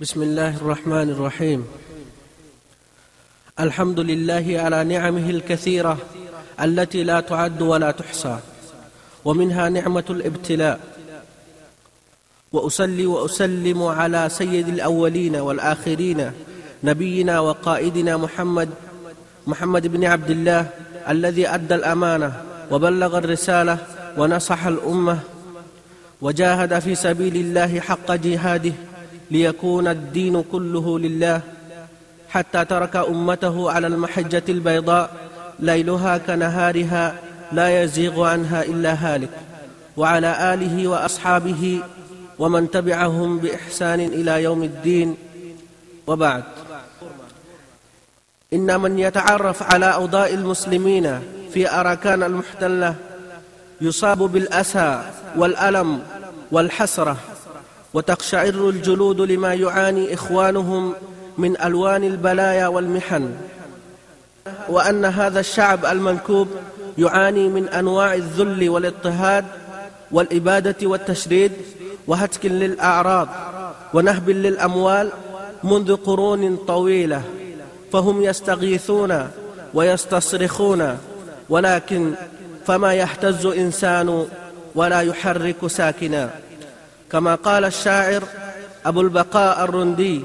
بسم الله الرحمن الرحيم. الحمد لله على نعمه الكثيرة التي لا تعد ولا تحصى، ومنها نعمة الابتلاء. وأصلي وأسلم على سيد الأولين والآخرين نبينا وقائدنا محمد بن عبد الله، الذي أدى الأمانة وبلغ الرسالة ونصح الأمة وجاهد في سبيل الله حق جهاده ليكون الدين كله لله، حتى ترك أمته على المحجة البيضاء ليلها كنهارها لا يزيغ عنها إلا هالك، وعلى آله وأصحابه ومن تبعهم بإحسان إلى يوم الدين. وبعد، إن من يتعرف على أوضاع المسلمين في أراكان المحتلة يصاب بالأسى والألم والحسرة، وتقشعر الجلود لما يعاني إخوانهم من ألوان البلايا والمحن، وأن هذا الشعب المنكوب يعاني من أنواع الذل والاضطهاد والإبادة والتشريد وهتك للأعراض ونهب للأموال منذ قرون طويلة، فهم يستغيثون ويستصرخون، ولكن فما يهتز إنسان ولا يحرك ساكنا. كما قال الشاعر أبو البقاء الرندي: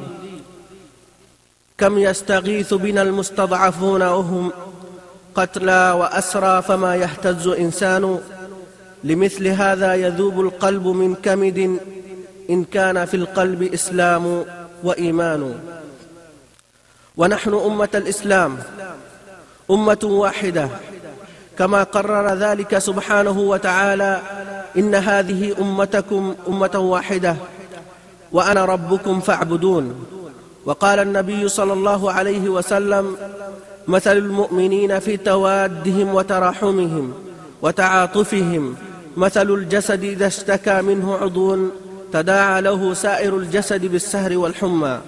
كم يستغيث بنا المستضعفون وهم قتلى وأسرى، فما يهتز إنسان. لمثل هذا يذوب القلب من كمد إن كان في القلب إسلام وإيمان. ونحن أمة الإسلام أمة واحدة، كما قرر ذلك سبحانه وتعالى: إن هذه أمتكم أمة واحدة وأنا ربكم فاعبدون. وقال النبي صلى الله عليه وسلم: مثل المؤمنين في توادهم وتراحمهم وتعاطفهم مثل الجسد إذا اشتكى منه عضو تداعى له سائر الجسد بالسهر والحمى.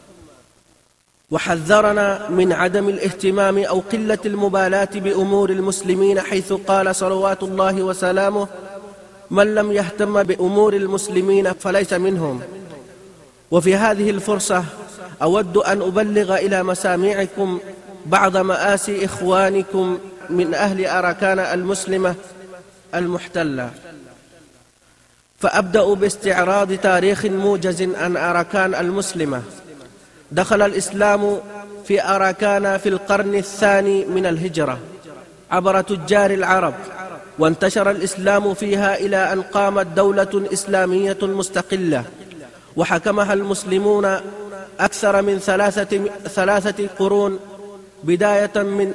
وحذرنا من عدم الاهتمام أو قلة المبالاة بأمور المسلمين، حيث قال صلوات الله وسلامه: من لم يهتم بأمور المسلمين فليس منهم. وفي هذه الفرصة أود أن أبلغ إلى مسامعكم بعض مآسي إخوانكم من أهل أراكان المسلمة المحتلة. فأبدأ باستعراض تاريخ موجز عن أراكان المسلمة. دخل الإسلام في أراكان في القرن الثاني من الهجرة عبر تجار العرب، وانتشر الإسلام فيها إلى أن قامت دولة إسلامية مستقلة، وحكمها المسلمون أكثر من ثلاثة قرون، بداية من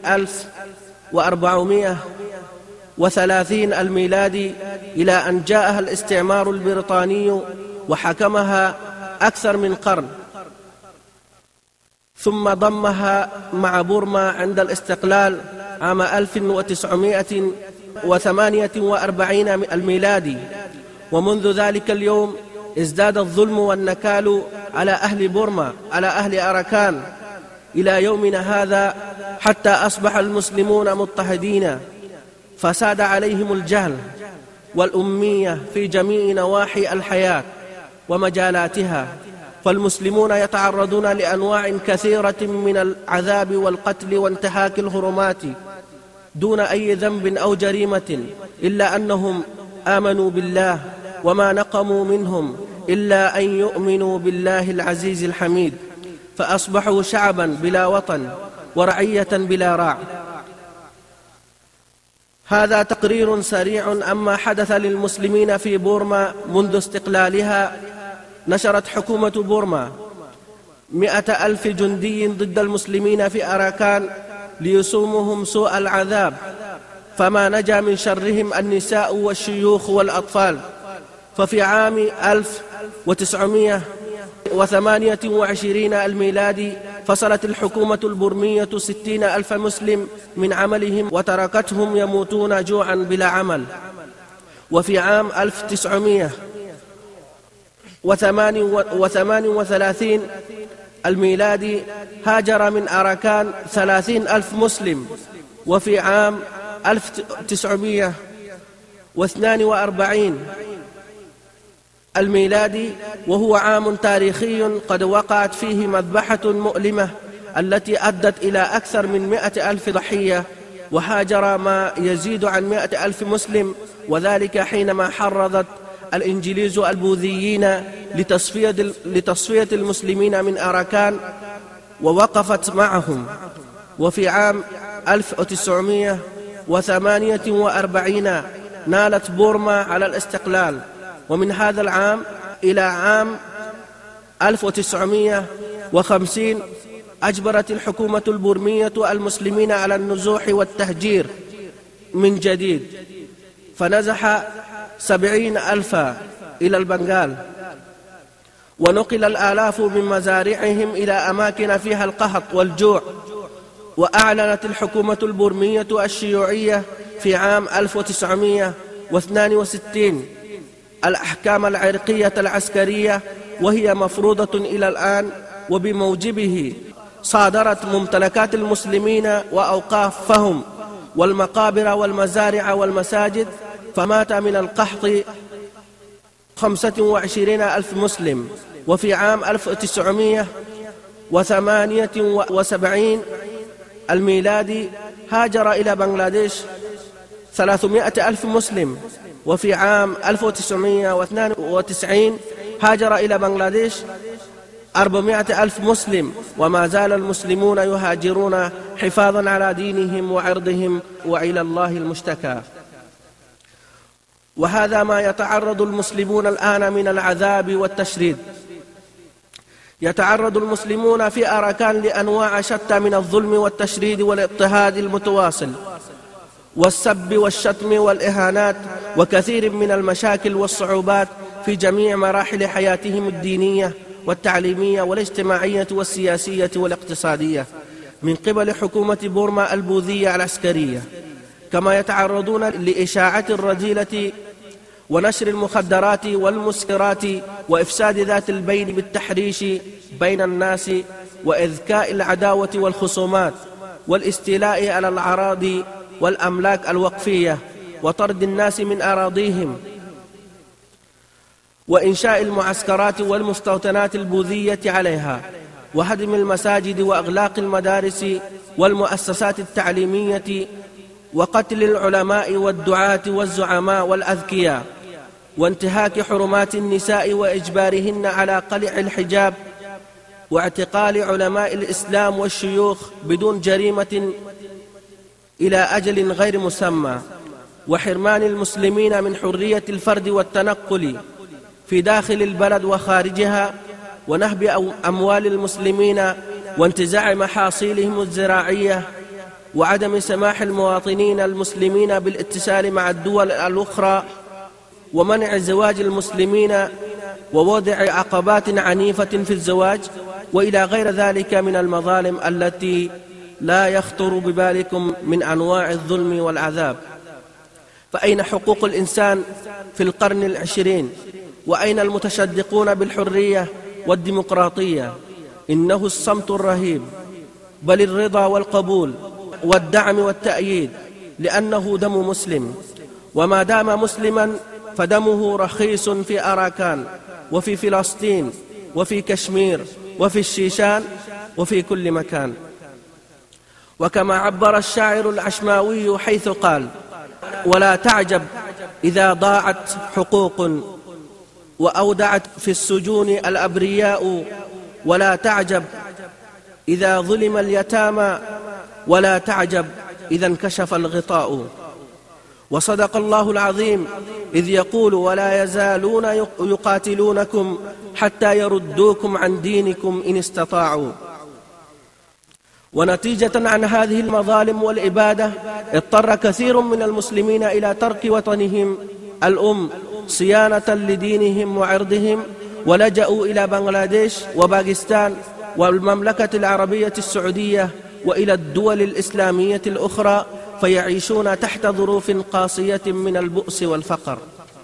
1430 الميلادي إلى أن جاءها الاستعمار البريطاني وحكمها أكثر من قرن، ثم ضمها مع بورما عند الاستقلال عام 1948 الميلادي. ومنذ ذلك اليوم ازداد الظلم والنكال على أهل بورما، على أهل أراكان، إلى يومنا هذا، حتى أصبح المسلمون مضطهدين، فساد عليهم الجهل والأمية في جميع نواحي الحياة ومجالاتها، فالمسلمون يتعرضون لأنواع كثيرة من العذاب والقتل وانتهاك الحرمات دون أي ذنب أو جريمة، إلا أنهم آمنوا بالله، وما نقموا منهم إلا أن يؤمنوا بالله العزيز الحميد، فأصبحوا شعبا بلا وطن ورعية بلا راع. هذا تقرير سريع عما حدث للمسلمين في بورما منذ استقلالها. نشرت حكومة بورما 100,000 جندي ضد المسلمين في أراكان ليسومهم سوء العذاب، فما نجا من شرهم النساء والشيوخ والأطفال. ففي عام 1928 الميلادي فصلت الحكومة البورمية 60,000 مسلم من عملهم وتركتهم يموتون جوعا بلا عمل. وفي عام 1938 الميلادي هاجر من أراكان 30,000 مسلم. وفي عام 1942 الميلادي، وهو عام تاريخي قد وقعت فيه مذبحة مؤلمة التي أدت إلى أكثر من 100,000 ضحية، وهاجر ما يزيد عن 100,000 مسلم، وذلك حينما حرضت الإنجليز البوذيين لتصفية المسلمين من أراكان ووقفت معهم. وفي عام 1948 نالت بورما على الاستقلال، ومن هذا العام إلى عام 1950 أجبرت الحكومة البورمية المسلمين على النزوح والتهجير من جديد، فنزح 70,000 إلى البنغال، ونقل الآلاف من مزارعهم إلى أماكن فيها القحط والجوع. وأعلنت الحكومة البورمية الشيوعية في عام 1962 الأحكام العرقية العسكرية، وهي مفروضة إلى الآن، وبموجبه صادرت ممتلكات المسلمين وأوقافهم والمقابر والمزارع والمساجد، فمات من القحط 25,000 مسلم. وفي عام 1978 الميلادي هاجر إلى بنغلاديش 300,000 مسلم. وفي عام 1992 هاجر إلى بنغلاديش 400,000 مسلم، وما زال المسلمون يهاجرون حفاظا على دينهم وعرضهم، وإلى الله المشتكى. وهذا ما يتعرض المسلمون الآن من العذاب والتشريد. يتعرض المسلمون في أراكان لأنواع شتى من الظلم والتشريد والاضطهاد المتواصل، والسب والشتم والإهانات، وكثير من المشاكل والصعوبات في جميع مراحل حياتهم الدينية والتعليمية والاجتماعية والسياسية والاقتصادية من قبل حكومة بورما البوذية العسكرية. كما يتعرضون لإشاعة الرذيلة ونشر المخدرات والمسكرات وإفساد ذات البين بالتحريش بين الناس وإذكاء العداوة والخصومات والاستيلاء على الأراضي والأملاك الوقفية وطرد الناس من أراضيهم وإنشاء المعسكرات والمستوطنات البوذية عليها وهدم المساجد وإغلاق المدارس والمؤسسات التعليمية وقتل العلماء والدعاة والزعماء والأذكياء وانتهاك حرمات النساء وإجبارهن على قلع الحجاب واعتقال علماء الإسلام والشيوخ بدون جريمة إلى أجل غير مسمى وحرمان المسلمين من حرية الفرد والتنقل في داخل البلد وخارجها ونهب أموال المسلمين وانتزاع محاصيلهم الزراعية وعدم سماح المواطنين المسلمين بالاتصال مع الدول الأخرى ومنع زواج المسلمين ووضع عقبات عنيفة في الزواج وإلى غير ذلك من المظالم التي لا يخطر ببالكم من أنواع الظلم والعذاب. فأين حقوق الإنسان في القرن العشرين؟ وأين المتشدقون بالحرية والديمقراطية؟ إنه الصمت الرهيب، بل الرضا والقبول والدعم والتأييد، لأنه دم مسلم، وما دام مسلما فدمه رخيص في أراكان وفي فلسطين وفي كشمير وفي الشيشان وفي كل مكان. وكما عبر الشاعر العشماوي حيث قال: ولا تعجب إذا ضاعت حقوق وأودعت في السجون الأبرياء، ولا تعجب إذا ظلم اليتامى، ولا تعجب إذا انكشف الغطاء. وصدق الله العظيم إذ يقول: ولا يزالون يقاتلونكم حتى يردوكم عن دينكم إن استطاعوا. ونتيجة عن هذه المظالم والإبادة اضطر كثير من المسلمين إلى ترك وطنهم الأم صيانة لدينهم وعرضهم، ولجأوا إلى بنغلاديش وباكستان والمملكة العربية السعودية وإلى الدول الإسلامية الأخرى، فيعيشون تحت ظروف قاسية من البؤس والفقر.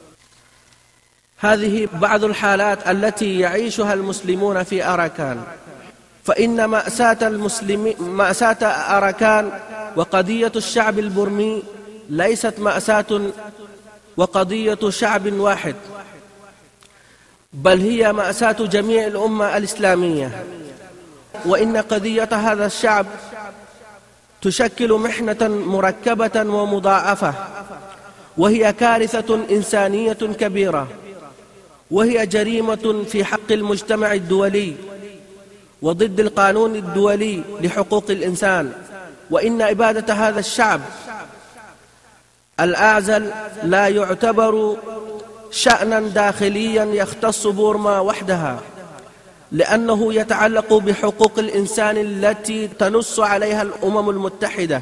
هذه بعض الحالات التي يعيشها المسلمون في أراكان. فإن مأساة أراكان وقضية الشعب البرمي ليست مأساة وقضية شعب واحد، بل هي مأساة جميع الأمة الإسلامية. وإن قضية هذا الشعب تشكل محنة مركبة ومضاعفة، وهي كارثة إنسانية كبيرة، وهي جريمة في حق المجتمع الدولي وضد القانون الدولي لحقوق الإنسان. وإن إبادة هذا الشعب الأعزل لا يعتبر شأنا داخليا يختص بورما وحدها، لأنه يتعلق بحقوق الإنسان التي تنص عليها الأمم المتحدة،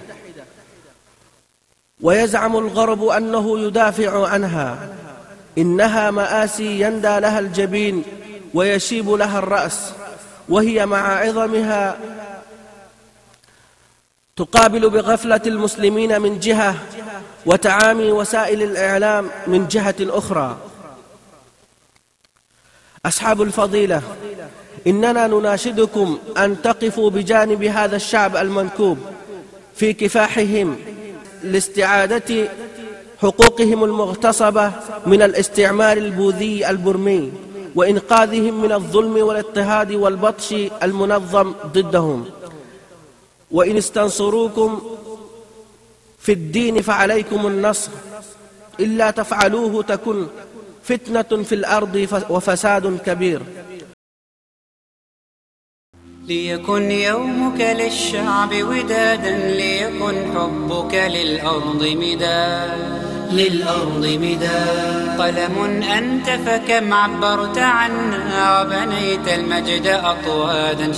ويزعم الغرب أنه يدافع عنها. إنها مآسي يندى لها الجبين ويشيب لها الرأس، وهي مع عظمها تقابل بغفلة المسلمين من جهة وتعامي وسائل الإعلام من جهة أخرى. أصحاب الفضيلة، إننا نناشدكم أن تقفوا بجانب هذا الشعب المنكوب في كفاحهم لاستعادة حقوقهم المغتصبة من الاستعمار البوذي البرمي، وإنقاذهم من الظلم والاضطهاد والبطش المنظم ضدهم. وإن استنصروكم في الدين فعليكم النصر، إلا تفعلوه تكن فتنة في الأرض وفساد كبير. ليكن يومك للشعب ودادا، ليكن حبك للأرض مداد قلم أنت فكم عبرت عنا، وبنيت المجد أطوادا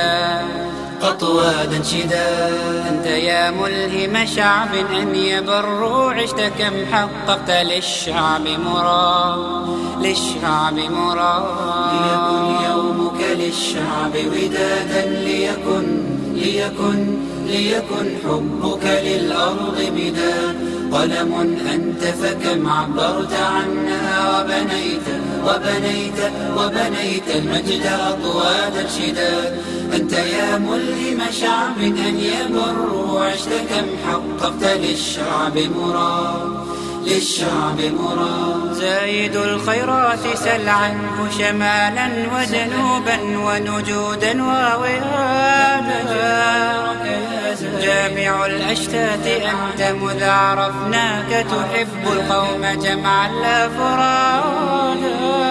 شداد أنت يا ملهم شعب أن يبروا، عشت كم حققت للشعب مراد. ليكن يومك للشعب ودادا، ليكن حبك للأرض مداد قلم أنت فكم عبرت عنها، وبنيت المجد أطوادا شداد أنت يا ملهم شعب أن يبروا، عشت كم حققت للشعب مراد. زايد الخيرات سل عنه شمالا وجنوبا ونجودا ووهادا، جامع الأشتات أنت مذ عرفناك، تحب القوم جمعا لا فرادا.